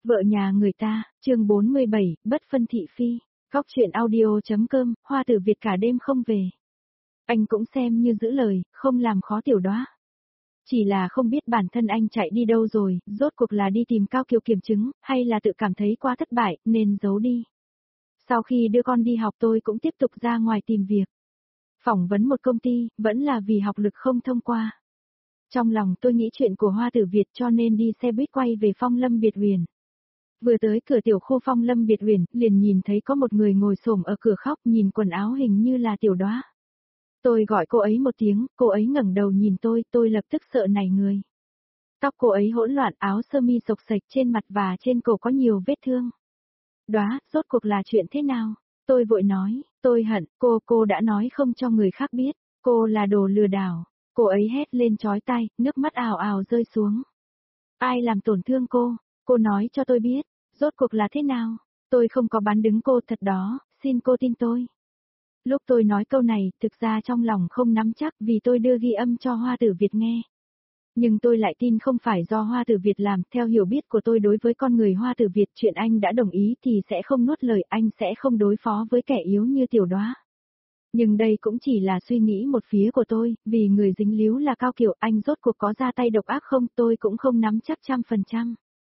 Vợ nhà người ta, chương 47, bất phân thị phi. Góc chuyện audio.com, Hoa Tử Việt cả đêm không về. Anh cũng xem như giữ lời, không làm khó Tiểu Đóa. Chỉ là không biết bản thân anh chạy đi đâu rồi, rốt cuộc là đi tìm Cao Kiều kiểm chứng, hay là tự cảm thấy quá thất bại, nên giấu đi. Sau khi đưa con đi học tôi cũng tiếp tục ra ngoài tìm việc. Phỏng vấn một công ty, vẫn là vì học lực không thông qua. Trong lòng tôi nghĩ chuyện của Hoa Tử Việt cho nên đi xe buýt quay về Phong Lâm Biệt Uyển. Vừa tới cửa tiểu khu Phong Lâm Biệt Uyển, liền nhìn thấy có một người ngồi xổm ở cửa khóc, nhìn quần áo hình như là Tiểu Đóa. Tôi gọi cô ấy một tiếng, cô ấy ngẩng đầu nhìn tôi lập tức sợ nảy người. Tóc cô ấy hỗn loạn, áo sơ mi xộc xệch trên mặt và trên cổ có nhiều vết thương. Đóa, rốt cuộc là chuyện thế nào? Tôi vội nói, tôi hận, cô đã nói không cho người khác biết, cô là đồ lừa đảo. Cô ấy hét lên chói tai, nước mắt ào ào rơi xuống. Ai làm tổn thương cô? Cô nói cho tôi biết, rốt cuộc là thế nào? Tôi không có bán đứng cô thật đó, xin cô tin tôi. Lúc tôi nói câu này, thực ra trong lòng không nắm chắc vì tôi đưa ghi âm cho Hoa Tử Việt nghe. Nhưng tôi lại tin không phải do Hoa Tử Việt làm, theo hiểu biết của tôi đối với con người Hoa Tử Việt, chuyện anh đã đồng ý thì sẽ không nuốt lời, anh sẽ không đối phó với kẻ yếu như Tiểu Đóa. Nhưng đây cũng chỉ là suy nghĩ một phía của tôi, vì người dính líu là Cao Kiều, anh rốt cuộc có ra tay độc ác không, tôi cũng không nắm chắc 100%.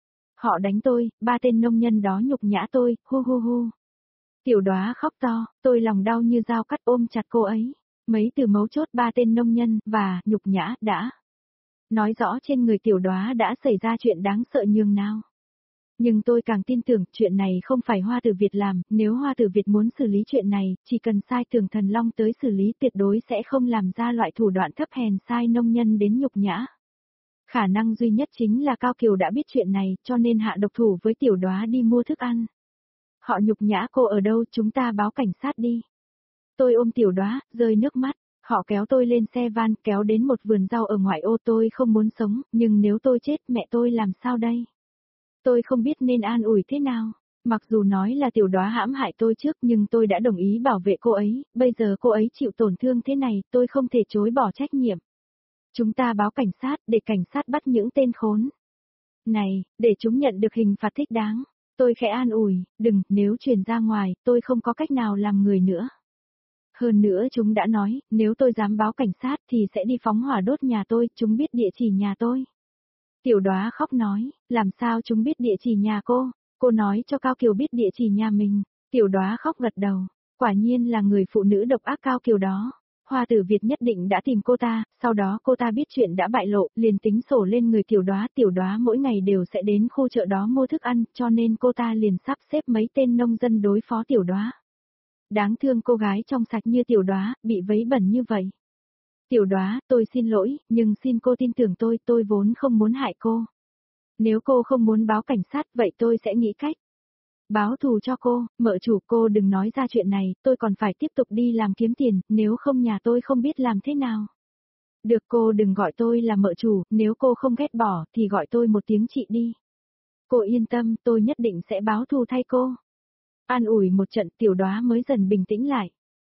Họ đánh tôi, 3 tên nông nhân đó nhục nhã tôi, hu hu hu. Tiểu Đóa khóc to, tôi lòng đau như dao cắt ôm chặt cô ấy. Mấy từ mấu chốt 3 tên nông nhân và nhục nhã đã nói rõ trên người Tiểu Đóa đã xảy ra chuyện đáng sợ nhường nào. Nhưng tôi càng tin tưởng chuyện này không phải Hoa Tử Việt làm, nếu Hoa Tử Việt muốn xử lý chuyện này, chỉ cần sai Tưởng Thần Long tới xử lý tuyệt đối sẽ không làm ra loại thủ đoạn thấp hèn sai nông nhân đến nhục nhã. Khả năng duy nhất chính là Cao Kiều đã biết chuyện này cho nên hạ độc thủ với Tiểu Đóa đi mua thức ăn. Họ nhục nhã cô ở đâu, chúng ta báo cảnh sát đi. Tôi ôm Tiểu Đóa, rơi nước mắt. Họ kéo tôi lên xe van, kéo đến một vườn rau ở ngoại ô. Tôi không muốn sống, nhưng nếu tôi chết mẹ tôi làm sao đây? Tôi không biết nên an ủi thế nào. Mặc dù nói là Tiểu Đóa hãm hại tôi trước nhưng tôi đã đồng ý bảo vệ cô ấy, bây giờ cô ấy chịu tổn thương thế này, tôi không thể chối bỏ trách nhiệm. Chúng ta báo cảnh sát để cảnh sát bắt những tên khốn này, để chúng nhận được hình phạt thích đáng. Tôi khẽ an ủi, đừng, nếu truyền ra ngoài, tôi không có cách nào làm người nữa. Hơn nữa chúng đã nói, nếu tôi dám báo cảnh sát thì sẽ đi phóng hỏa đốt nhà tôi, chúng biết địa chỉ nhà tôi. Tiểu Đóa khóc nói, làm sao chúng biết địa chỉ nhà cô nói cho Cao Kiều biết địa chỉ nhà mình. Tiểu Đóa khóc gật đầu, quả nhiên là người phụ nữ độc ác Cao Kiều đó. Hoa Tử Việt nhất định đã tìm cô ta, sau đó cô ta biết chuyện đã bại lộ, liền tính sổ lên người Tiểu Đóa mỗi ngày đều sẽ đến khu chợ đó mua thức ăn, cho nên cô ta liền sắp xếp mấy tên nông dân đối phó Tiểu Đóa. Đáng thương cô gái trong sạch như Tiểu Đóa, bị vấy bẩn như vậy. Tiểu Đóa, tôi xin lỗi, nhưng xin cô tin tưởng tôi vốn không muốn hại cô. Nếu cô không muốn báo cảnh sát, vậy tôi sẽ nghĩ cách báo thù cho cô, mợ chủ cô đừng nói ra chuyện này, tôi còn phải tiếp tục đi làm kiếm tiền, nếu không nhà tôi không biết làm thế nào. Được cô đừng gọi tôi là mợ chủ, nếu cô không ghét bỏ thì gọi tôi một tiếng chị đi. Cô yên tâm, tôi nhất định sẽ báo thù thay cô. An ủi một trận Tiểu Đóa mới dần bình tĩnh lại.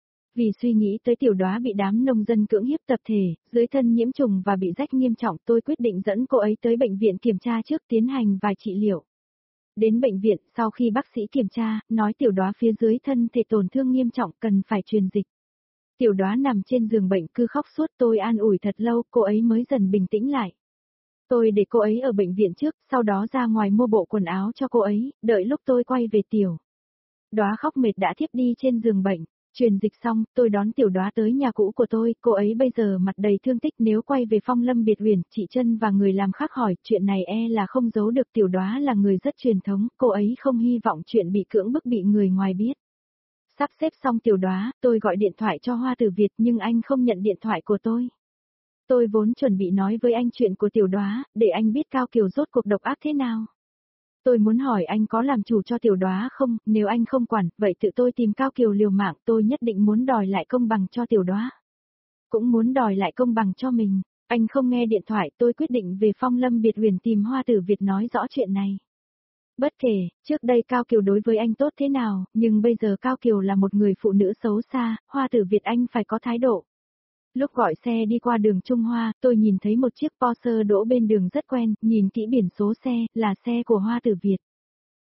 Vì suy nghĩ tới Tiểu Đóa bị đám nông dân cưỡng hiếp tập thể, dưới thân nhiễm trùng và bị rách nghiêm trọng, tôi quyết định dẫn cô ấy tới bệnh viện kiểm tra trước tiến hành vài trị liệu. Đến bệnh viện, sau khi bác sĩ kiểm tra, nói Tiểu Đóa phía dưới thân thể tổn thương nghiêm trọng cần phải truyền dịch. Tiểu Đóa nằm trên giường bệnh cứ khóc suốt, tôi an ủi thật lâu, cô ấy mới dần bình tĩnh lại. Tôi để cô ấy ở bệnh viện trước, sau đó ra ngoài mua bộ quần áo cho cô ấy, đợi lúc tôi quay về Tiểu Đóa khóc mệt đã thiếp đi trên giường bệnh. Truyền dịch xong, tôi đón Tiểu Đóa tới nhà cũ của tôi, cô ấy bây giờ mặt đầy thương tích, nếu quay về Phong Lâm Biệt Uyển, chị Trân và người làm khác hỏi, chuyện này là không giấu được. Tiểu Đóa là người rất truyền thống, cô ấy không hy vọng chuyện bị cưỡng bức bị người ngoài biết. Sắp xếp xong Tiểu Đóa, tôi gọi điện thoại cho Hoa Tử Việt nhưng anh không nhận điện thoại của tôi. Tôi vốn chuẩn bị nói với anh chuyện của Tiểu Đóa, để anh biết Cao Kiều rốt cuộc độc ác thế nào. Tôi muốn hỏi anh có làm chủ cho Tiểu Đóa không, nếu anh không quản, vậy tự tôi tìm Cao Kiều liều mạng, tôi nhất định muốn đòi lại công bằng cho Tiểu Đóa. Cũng muốn đòi lại công bằng cho mình. Anh không nghe điện thoại, tôi quyết định về Phong Lâm Biệt Uyển tìm Hoa Tử Việt nói rõ chuyện này. Bất kể, trước đây Cao Kiều đối với anh tốt thế nào, nhưng bây giờ Cao Kiều là một người phụ nữ xấu xa, Hoa Tử Việt anh phải có thái độ. Lúc gọi xe đi qua đường Trung Hoa, tôi nhìn thấy một chiếc Porsche đỗ bên đường rất quen, nhìn kỹ biển số xe, là xe của Hoa Tử Việt.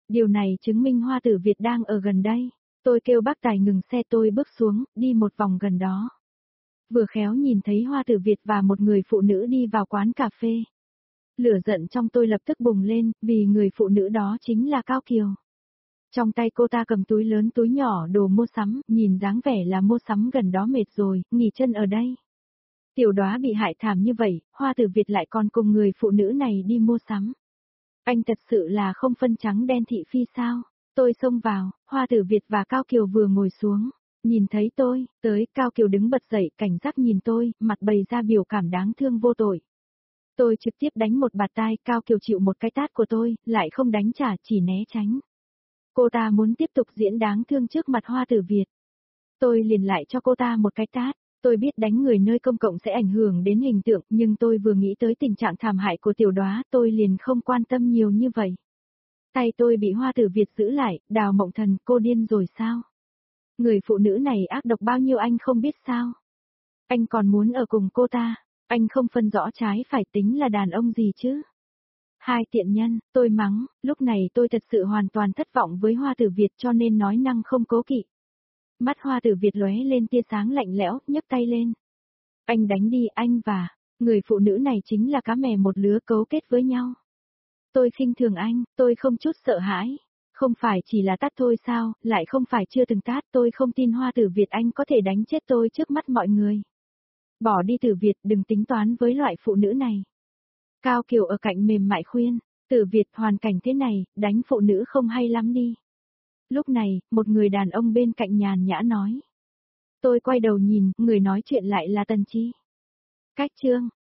Điều này chứng minh Hoa Tử Việt đang ở gần đây. Tôi kêu bác tài ngừng xe, tôi bước xuống, đi một vòng gần đó. Vừa khéo nhìn thấy Hoa Tử Việt và một người phụ nữ đi vào quán cà phê. Lửa giận trong tôi lập tức bùng lên, vì người phụ nữ đó chính là Cao Kiều. Trong tay cô ta cầm túi lớn túi nhỏ đồ mua sắm, nhìn dáng vẻ là mua sắm gần đó mệt rồi, nghỉ chân ở đây. Tiểu Đóa bị hại thảm như vậy, Hoa Tử Việt lại còn cùng người phụ nữ này đi mua sắm. Anh thật sự là không phân trắng đen thị phi sao? Tôi xông vào, Hoa Tử Việt và Cao Kiều vừa ngồi xuống. Nhìn thấy tôi, tới, Cao Kiều đứng bật dậy, cảnh giác nhìn tôi, mặt bày ra biểu cảm đáng thương vô tội. Tôi trực tiếp đánh một bạt tai, Cao Kiều chịu một cái tát của tôi, lại không đánh trả, chỉ né tránh. Cô ta muốn tiếp tục diễn đáng thương trước mặt Hoa Tử Việt. Tôi liền lại cho cô ta một cái tát. Tôi biết đánh người nơi công cộng sẽ ảnh hưởng đến hình tượng, nhưng tôi vừa nghĩ tới tình trạng thảm hại của Tiểu Đóa, tôi liền không quan tâm nhiều như vậy. Tay tôi bị Hoa Tử Việt giữ lại, Đào Mộng Thần, cô điên rồi sao? Người phụ nữ này ác độc bao nhiêu anh không biết sao? Anh còn muốn ở cùng cô ta, anh không phân rõ trái phải, tính là đàn ông gì chứ? Hai tiện nhân, tôi mắng, lúc này tôi thật sự hoàn toàn thất vọng với Hoa Tử Việt cho nên nói năng không cố kỵ. Mắt Hoa Tử Việt lóe lên tia sáng lạnh lẽo, nhấc tay lên. Anh đánh đi, anh và người phụ nữ này chính là cá mè một lứa cấu kết với nhau. Tôi khinh thường anh, tôi không chút sợ hãi. Không phải chỉ là tát thôi sao, lại không phải chưa từng tát, tôi không tin Hoa Tử Việt anh có thể đánh chết tôi trước mắt mọi người. Bỏ đi Tử Việt, đừng tính toán với loại phụ nữ này. Cao Kiều ở cạnh mềm mại khuyên, Tử Việt hoàn cảnh thế này, đánh phụ nữ không hay lắm đi. Lúc này, một người đàn ông bên cạnh nhàn nhã nói. Tôi quay đầu nhìn, người nói chuyện lại là Tần Chi. Cách chương.